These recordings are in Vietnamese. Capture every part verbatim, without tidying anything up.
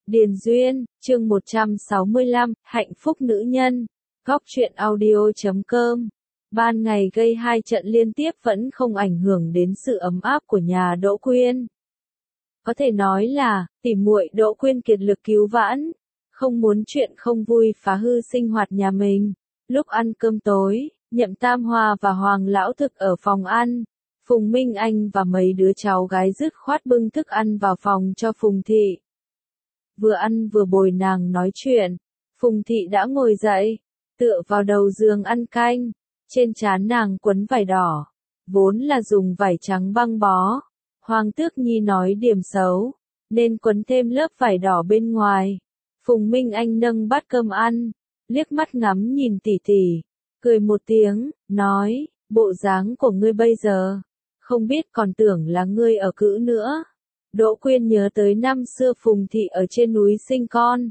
Điền Duyên, chương một trăm sáu mươi lăm, hạnh phúc nữ nhân. Góc truyện audio chấm com. Ban ngày gây hai trận liên tiếp vẫn không ảnh hưởng đến sự ấm áp của nhà Đỗ Quyên. Có thể nói là, tỉ muội Đỗ Quyên kiệt lực cứu vãn, không muốn chuyện không vui phá hư sinh hoạt nhà mình. Lúc ăn cơm tối, Nhậm Tam Hoa và Hoàng Lão Thực ở phòng ăn. Phùng Minh Anh và mấy đứa cháu gái dứt khoát bưng thức ăn vào phòng cho Phùng Thị. Vừa ăn vừa bồi nàng nói chuyện, Phùng Thị đã ngồi dậy, tựa vào đầu giường ăn canh, trên trán nàng quấn vải đỏ, vốn là dùng vải trắng băng bó. Hoàng Tước Nhi nói điểm xấu, nên quấn thêm lớp vải đỏ bên ngoài. Phùng Minh Anh nâng bát cơm ăn, liếc mắt ngắm nhìn tỷ tỷ, cười một tiếng, nói, bộ dáng của ngươi bây giờ, không biết còn tưởng là ngươi ở cữ nữa. Đỗ Quyên nhớ tới năm xưa Phùng Thị ở trên núi sinh con.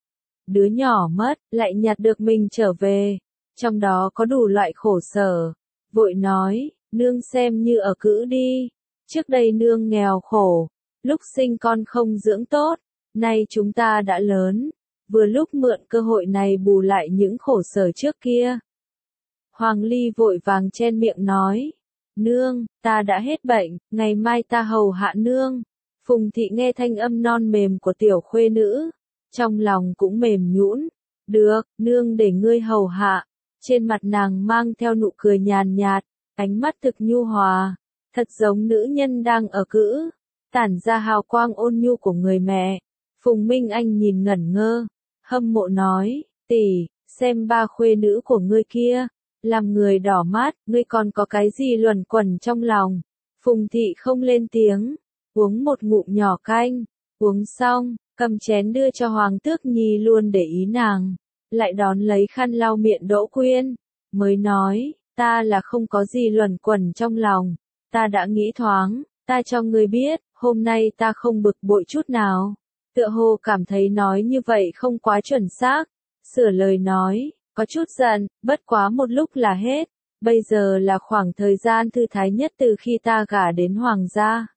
Đứa nhỏ mất, lại nhặt được mình trở về, trong đó có đủ loại khổ sở. Vội nói, nương xem như ở cữ đi, trước đây nương nghèo khổ, lúc sinh con không dưỡng tốt, nay chúng ta đã lớn, vừa lúc mượn cơ hội này bù lại những khổ sở trước kia. Hoàng Ly vội vàng chen miệng nói, nương, ta đã hết bệnh, ngày mai ta hầu hạ nương. Phùng Thị nghe thanh âm non mềm của tiểu khuê nữ, trong lòng cũng mềm nhũn. Được, nương để ngươi hầu hạ. Trên mặt nàng mang theo nụ cười nhàn nhạt, ánh mắt thực nhu hòa, thật giống nữ nhân đang ở cữ, tản ra hào quang ôn nhu của người mẹ. Phùng Minh Anh nhìn ngẩn ngơ, hâm mộ nói, tỷ, xem ba khuê nữ của ngươi kia, làm người đỏ mắt, ngươi còn có cái gì luẩn quẩn trong lòng. Phùng Thị không lên tiếng, uống một ngụm nhỏ canh, uống xong, cầm chén đưa cho Hoàng Tước Nhi luôn để ý nàng, lại đón lấy khăn lau miệng Đỗ Quyên, mới nói, ta là không có gì luẩn quẩn trong lòng, ta đã nghĩ thoáng, ta cho ngươi biết, hôm nay ta không bực bội chút nào. Tựa hồ cảm thấy nói như vậy không quá chuẩn xác, sửa lời nói, có chút giận, bất quá một lúc là hết, bây giờ là khoảng thời gian thư thái nhất từ khi ta gả đến Hoàng gia.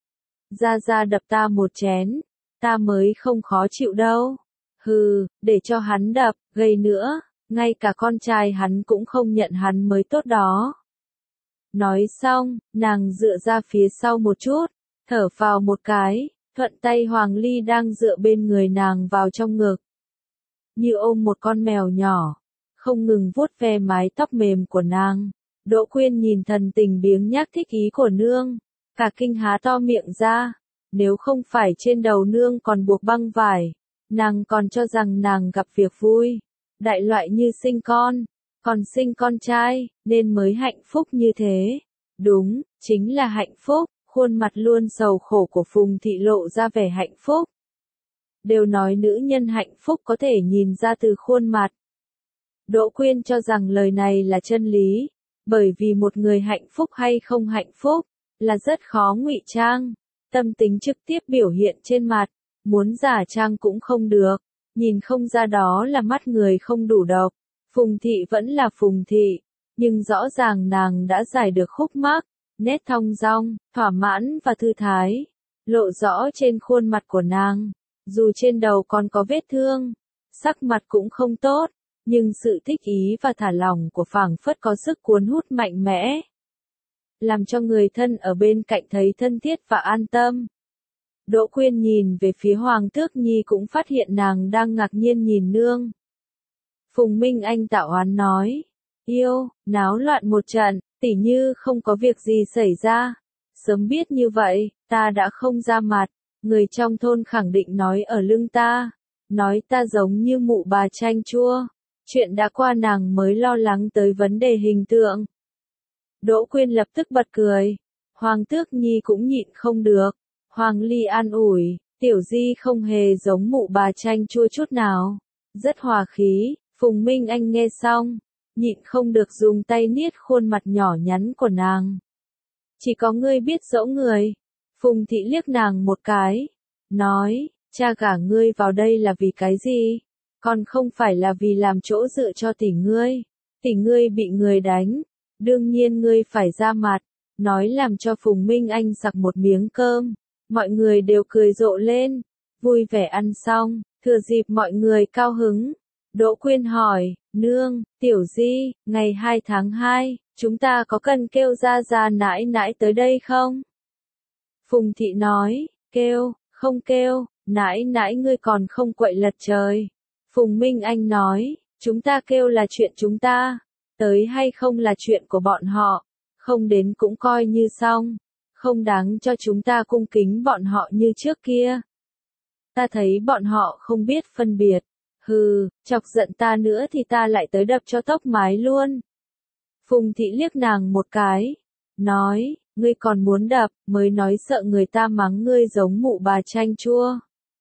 Gia Gia đập ta một chén, ta mới không khó chịu đâu. Hừ, để cho hắn đập, gây nữa, ngay cả con trai hắn cũng không nhận hắn mới tốt đó. Nói xong, nàng dựa ra phía sau một chút, thở phào một cái, thuận tay Hoàng Ly đang dựa bên người nàng vào trong ngực. Như ôm một con mèo nhỏ, không ngừng vuốt ve mái tóc mềm của nàng. Đỗ Quyên nhìn thần tình biếng nhác thích ý của nương, cả kinh há to miệng ra, nếu không phải trên đầu nương còn buộc băng vải, nàng còn cho rằng nàng gặp việc vui, đại loại như sinh con, còn sinh con trai, nên mới hạnh phúc như thế. Đúng, chính là hạnh phúc, khuôn mặt luôn sầu khổ của Phùng Thị lộ ra vẻ hạnh phúc. Đều nói nữ nhân hạnh phúc có thể nhìn ra từ khuôn mặt. Đỗ Quyên cho rằng lời này là chân lý, bởi vì một người hạnh phúc hay không hạnh phúc, là rất khó ngụy trang, tâm tính trực tiếp biểu hiện trên mặt, muốn giả trang cũng không được, nhìn không ra đó là mắt người không đủ độc. Phùng Thị vẫn là Phùng Thị, nhưng rõ ràng nàng đã giải được khúc mắc, nét thong dong, thỏa mãn và thư thái, lộ rõ trên khuôn mặt của nàng, dù trên đầu còn có vết thương, sắc mặt cũng không tốt, nhưng sự thích ý và thả lỏng của phảng phất có sức cuốn hút mạnh mẽ, làm cho người thân ở bên cạnh thấy thân thiết và an tâm. Đỗ Quyên nhìn về phía Hoàng Tước Nhi cũng phát hiện nàng đang ngạc nhiên nhìn nương. Phùng Minh Anh tạo oán nói, yêu, náo loạn một trận, tỉ như không có việc gì xảy ra. Sớm biết như vậy, ta đã không ra mặt, người trong thôn khẳng định nói ở lưng ta, nói ta giống như mụ bà chanh chua. Chuyện đã qua nàng mới lo lắng tới vấn đề hình tượng. Đỗ Quyên lập tức bật cười. Hoàng Tước Nhi cũng nhịn không được. Hoàng Ly an ủi, tiểu di không hề giống mụ bà chanh chua chút nào. Rất hòa khí. Phùng Minh Anh nghe xong, nhịn không được dùng tay niết khuôn mặt nhỏ nhắn của nàng. Chỉ có ngươi biết dỗ người. Phùng Thị liếc nàng một cái, nói, cha gả ngươi vào đây là vì cái gì? Còn không phải là vì làm chỗ dựa cho tỷ ngươi. Tỷ ngươi bị người đánh, đương nhiên ngươi phải ra mặt. Nói làm cho Phùng Minh Anh sặc một miếng cơm, mọi người đều cười rộ lên. Vui vẻ ăn xong, thừa dịp mọi người cao hứng. Đỗ Quyên hỏi, nương, tiểu di, ngày hai tháng hai, chúng ta có cần kêu ra ra nãi nãi tới đây không? Phùng thị nói, kêu, không kêu, nãi nãi ngươi còn không quậy lật trời. Phùng Minh Anh nói, chúng ta kêu là chuyện chúng ta, tới hay không là chuyện của bọn họ, không đến cũng coi như xong, không đáng cho chúng ta cung kính bọn họ như trước kia. Ta thấy bọn họ không biết phân biệt, hừ, chọc giận ta nữa thì ta lại tới đập cho tóc mái luôn. Phùng thị liếc nàng một cái, nói, ngươi còn muốn đập, mới nói sợ người ta mắng ngươi giống mụ bà chanh chua.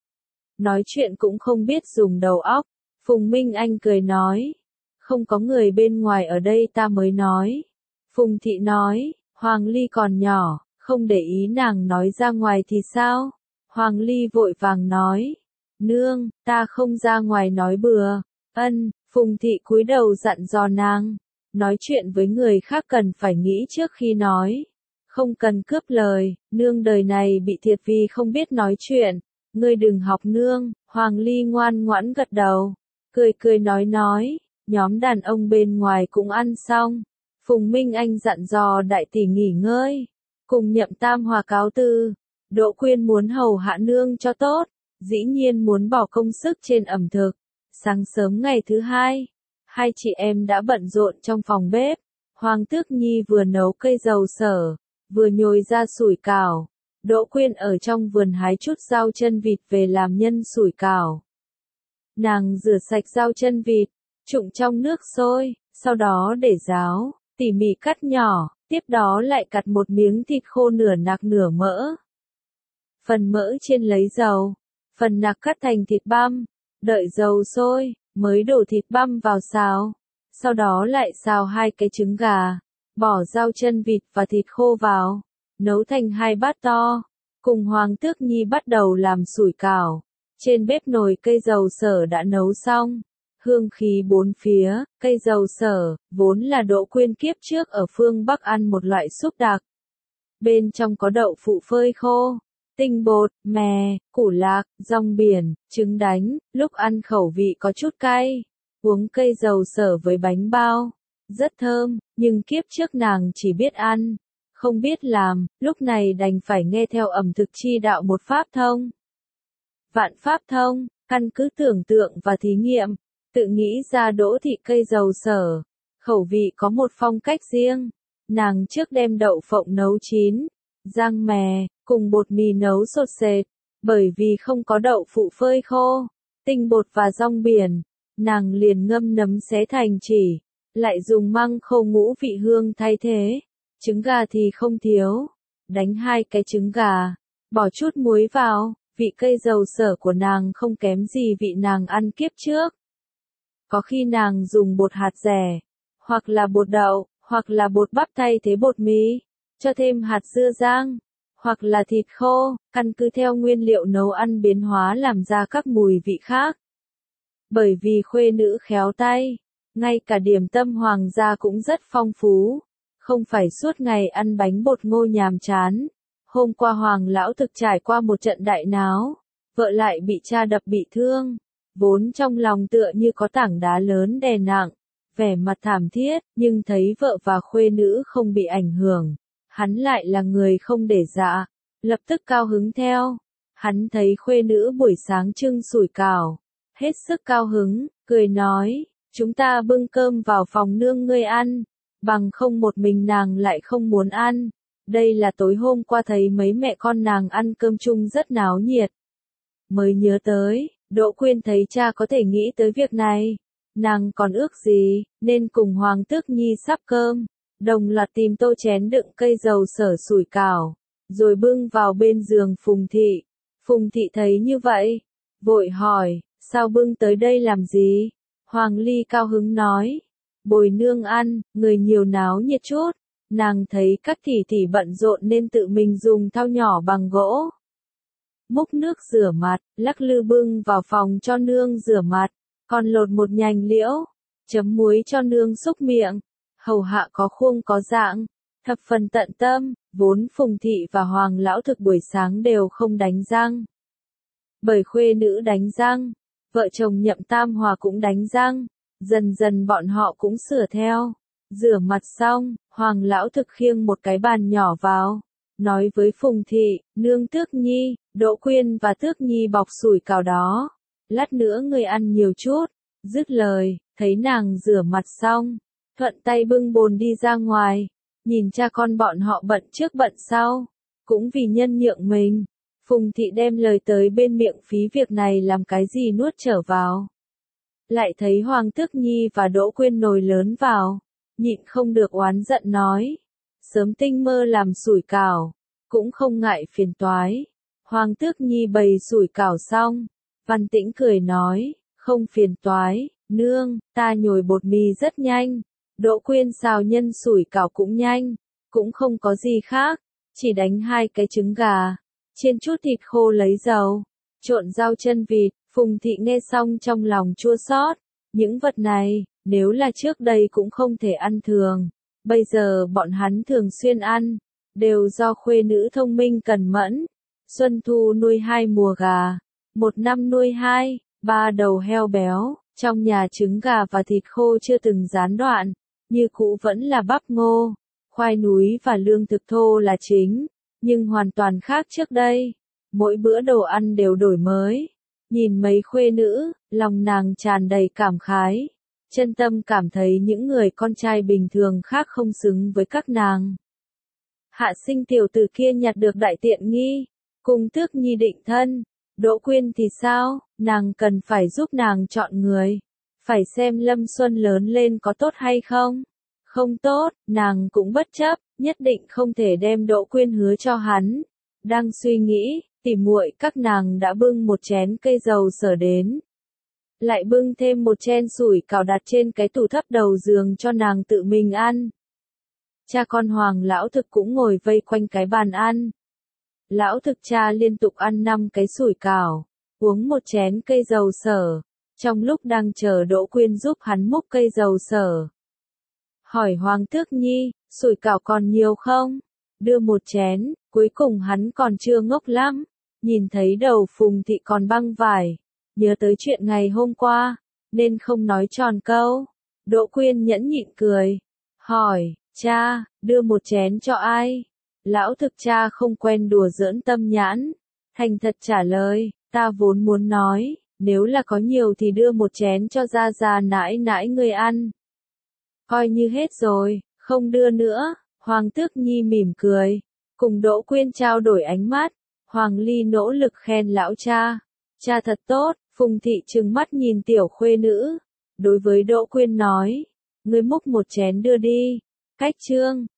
Nói chuyện cũng không biết dùng đầu óc. Phùng Minh Anh cười nói, không có người bên ngoài ở đây ta mới nói. Phùng thị nói, Hoàng Ly còn nhỏ, không để ý nàng nói ra ngoài thì sao? Hoàng Ly vội vàng nói, nương, ta không ra ngoài nói bừa. Ân, Phùng thị cúi đầu dặn dò nàng, nói chuyện với người khác cần phải nghĩ trước khi nói, không cần cướp lời, nương đời này bị thiệt vì không biết nói chuyện, ngươi đừng học nương. Hoàng Ly ngoan ngoãn gật đầu, cười cười nói nói, nhóm đàn ông bên ngoài cũng ăn xong. Phùng Minh Anh dặn dò đại tỷ nghỉ ngơi, cùng Nhậm Tam Hòa cáo từ. Đỗ Quyên muốn hầu hạ nương cho tốt, dĩ nhiên muốn bỏ công sức trên ẩm thực. Sáng sớm ngày thứ hai, hai chị em đã bận rộn trong phòng bếp. Hoàng Tước Nhi vừa nấu cây dầu sở, vừa nhồi ra sủi cảo. Đỗ Quyên ở trong vườn hái chút rau chân vịt về làm nhân sủi cảo. Nàng rửa sạch rau chân vịt, trụng trong nước sôi, sau đó để ráo, tỉ mỉ cắt nhỏ, tiếp đó lại cắt một miếng thịt khô nửa nạc nửa mỡ. Phần mỡ chiên lấy dầu, phần nạc cắt thành thịt băm, đợi dầu sôi, mới đổ thịt băm vào xào. Sau đó lại xào hai cái trứng gà, bỏ rau chân vịt và thịt khô vào, nấu thành hai bát to. Cùng Hoàng Tước Nhi bắt đầu làm sủi cảo. Trên bếp nồi cây dầu sở đã nấu xong, hương khí bốn phía. Cây dầu sở vốn là Đỗ Quyên kiếp trước ở phương Bắc ăn một loại súp đặc. Bên trong có đậu phụ phơi khô, tinh bột, mè, củ lạc, rong biển, trứng đánh. Lúc ăn khẩu vị có chút cay, uống cây dầu sở với bánh bao, rất thơm. Nhưng kiếp trước nàng chỉ biết ăn, không biết làm, lúc này đành phải nghe theo ẩm thực chi đạo một pháp thông. Vạn pháp thông, căn cứ tưởng tượng và thí nghiệm, tự nghĩ ra đỗ thị cây dầu sở. Khẩu vị có một phong cách riêng. Nàng trước đem đậu phộng nấu chín, rang mè, cùng bột mì nấu sột sệt. Bởi vì không có đậu phụ phơi khô, tinh bột và rong biển, nàng liền ngâm nấm xé thành chỉ, lại dùng măng khô ngũ vị hương thay thế. Trứng gà thì không thiếu, đánh hai cái trứng gà, bỏ chút muối vào. Vị cây dầu sở của nàng không kém gì vị nàng ăn kiếp trước. Có khi nàng dùng bột hạt dẻ, hoặc là bột đậu, hoặc là bột bắp thay thế bột mì, cho thêm hạt dưa rang, hoặc là thịt khô, căn cứ theo nguyên liệu nấu ăn biến hóa làm ra các mùi vị khác. Bởi vì khuê nữ khéo tay, ngay cả điểm tâm hoàng gia cũng rất phong phú, không phải suốt ngày ăn bánh bột ngô nhàm chán. Hôm qua Hoàng lão thực trải qua một trận đại náo, vợ lại bị cha đập bị thương, vốn trong lòng tựa như có tảng đá lớn đè nặng, vẻ mặt thảm thiết, nhưng thấy vợ và khuê nữ không bị ảnh hưởng, hắn lại là người không để dạ, lập tức cao hứng theo. Hắn thấy khuê nữ buổi sáng trưng sủi cảo, hết sức cao hứng, cười nói, chúng ta bưng cơm vào phòng nương ngươi ăn, bằng không một mình nàng lại không muốn ăn. Đây là tối hôm qua thấy mấy mẹ con nàng ăn cơm chung rất náo nhiệt. Mới nhớ tới, Đỗ Quyên thấy cha có thể nghĩ tới việc này. Nàng còn ước gì, nên cùng Hoàng Tước Nhi sắp cơm, đồng loạt tìm tô chén đựng cây dầu sở sủi cảo, rồi bưng vào bên giường Phùng Thị. Phùng Thị thấy như vậy, vội hỏi, sao bưng tới đây làm gì? Hoàng Ly cao hứng nói, bồi nương ăn, người nhiều náo nhiệt chút. Nàng thấy các tỷ tỷ bận rộn nên tự mình dùng thau nhỏ bằng gỗ. Múc nước rửa mặt, lắc lư bưng vào phòng cho nương rửa mặt, còn lột một nhành liễu, chấm muối cho nương xúc miệng. Hầu hạ có khuôn có dạng, thập phần tận tâm, vốn Phùng Thị và Hoàng lão thực buổi sáng đều không đánh răng. Bởi khuê nữ đánh răng, vợ chồng Nhậm Tam Hòa cũng đánh răng, dần dần bọn họ cũng sửa theo. Rửa mặt xong, Hoàng lão thực khiêng một cái bàn nhỏ vào, nói với Phùng Thị, nương Tước Nhi, Đỗ Quyên và Tước Nhi bọc sủi cảo đó, lát nữa người ăn nhiều chút. Dứt lời, thấy nàng rửa mặt xong, thuận tay bưng bồn đi ra ngoài, nhìn cha con bọn họ bận trước bận sau, cũng vì nhân nhượng mình. Phùng Thị đem lời tới bên miệng phí việc này làm cái gì nuốt trở vào. Lại thấy Hoàng Tước Nhi và Đỗ Quyên nồi lớn vào, nhịn không được oán giận nói, sớm tinh mơ làm sủi cảo, cũng không ngại phiền toái. Hoàng Tước Nhi bày sủi cảo xong, Văn Tĩnh cười nói, không phiền toái, nương, ta nhồi bột mì rất nhanh, Đỗ Quyên xào nhân sủi cảo cũng nhanh, cũng không có gì khác, chỉ đánh hai cái trứng gà, chiên chút thịt khô lấy dầu, trộn rau chân vịt. Phùng Thị nghe xong trong lòng chua xót, những vật này, nếu là trước đây cũng không thể ăn thường, bây giờ bọn hắn thường xuyên ăn, đều do khuê nữ thông minh cẩn mẫn. Xuân thu nuôi hai mùa gà, một năm nuôi hai, ba đầu heo béo, trong nhà trứng gà và thịt khô chưa từng gián đoạn, như cũ vẫn là bắp ngô, khoai núi và lương thực thô là chính, nhưng hoàn toàn khác trước đây, mỗi bữa đồ ăn đều đổi mới. Nhìn mấy khuê nữ, lòng nàng tràn đầy cảm khái, chân tâm cảm thấy những người con trai bình thường khác không xứng với các nàng. Hạ Sinh tiểu tử kia nhặt được đại tiện nghi, cùng Tước Nhi định thân, Đỗ Quyên thì sao, nàng cần phải giúp nàng chọn người, phải xem Lâm Xuân lớn lên có tốt hay không. Không tốt, nàng cũng bất chấp, nhất định không thể đem Đỗ Quyên hứa cho hắn. Đang suy nghĩ, tỉ muội các nàng đã bưng một chén cây dầu sở đến. Lại bưng thêm một chén sủi cảo đặt trên cái tủ thấp đầu giường cho nàng tự mình ăn. Cha con Hoàng lão thực cũng ngồi vây quanh cái bàn ăn. Lão thực cha liên tục ăn năm cái sủi cảo, uống một chén cây dầu sở, trong lúc đang chờ Đỗ Quyên giúp hắn múc cây dầu sở. Hỏi Hoàng Tước Nhi, sủi cảo còn nhiều không? Đưa một chén, cuối cùng hắn còn chưa ngốc lắm, nhìn thấy đầu Phùng Thị còn băng vải, nhớ tới chuyện ngày hôm qua, nên không nói tròn câu. Đỗ Quyên nhẫn nhịn cười, hỏi, cha, đưa một chén cho ai? Lão thực cha không quen đùa giỡn tâm nhãn, thành thật trả lời, ta vốn muốn nói, nếu là có nhiều thì đưa một chén cho gia gia nãi nãi người ăn. Coi như hết rồi, không đưa nữa. Hoàng Tước Nhi mỉm cười, cùng Đỗ Quyên trao đổi ánh mắt. Hoàng Ly nỗ lực khen lão cha, cha thật tốt. Phùng Thị trừng mắt nhìn tiểu khuê nữ, đối với Đỗ Quyên nói, ngươi múc một chén đưa đi. Cách chương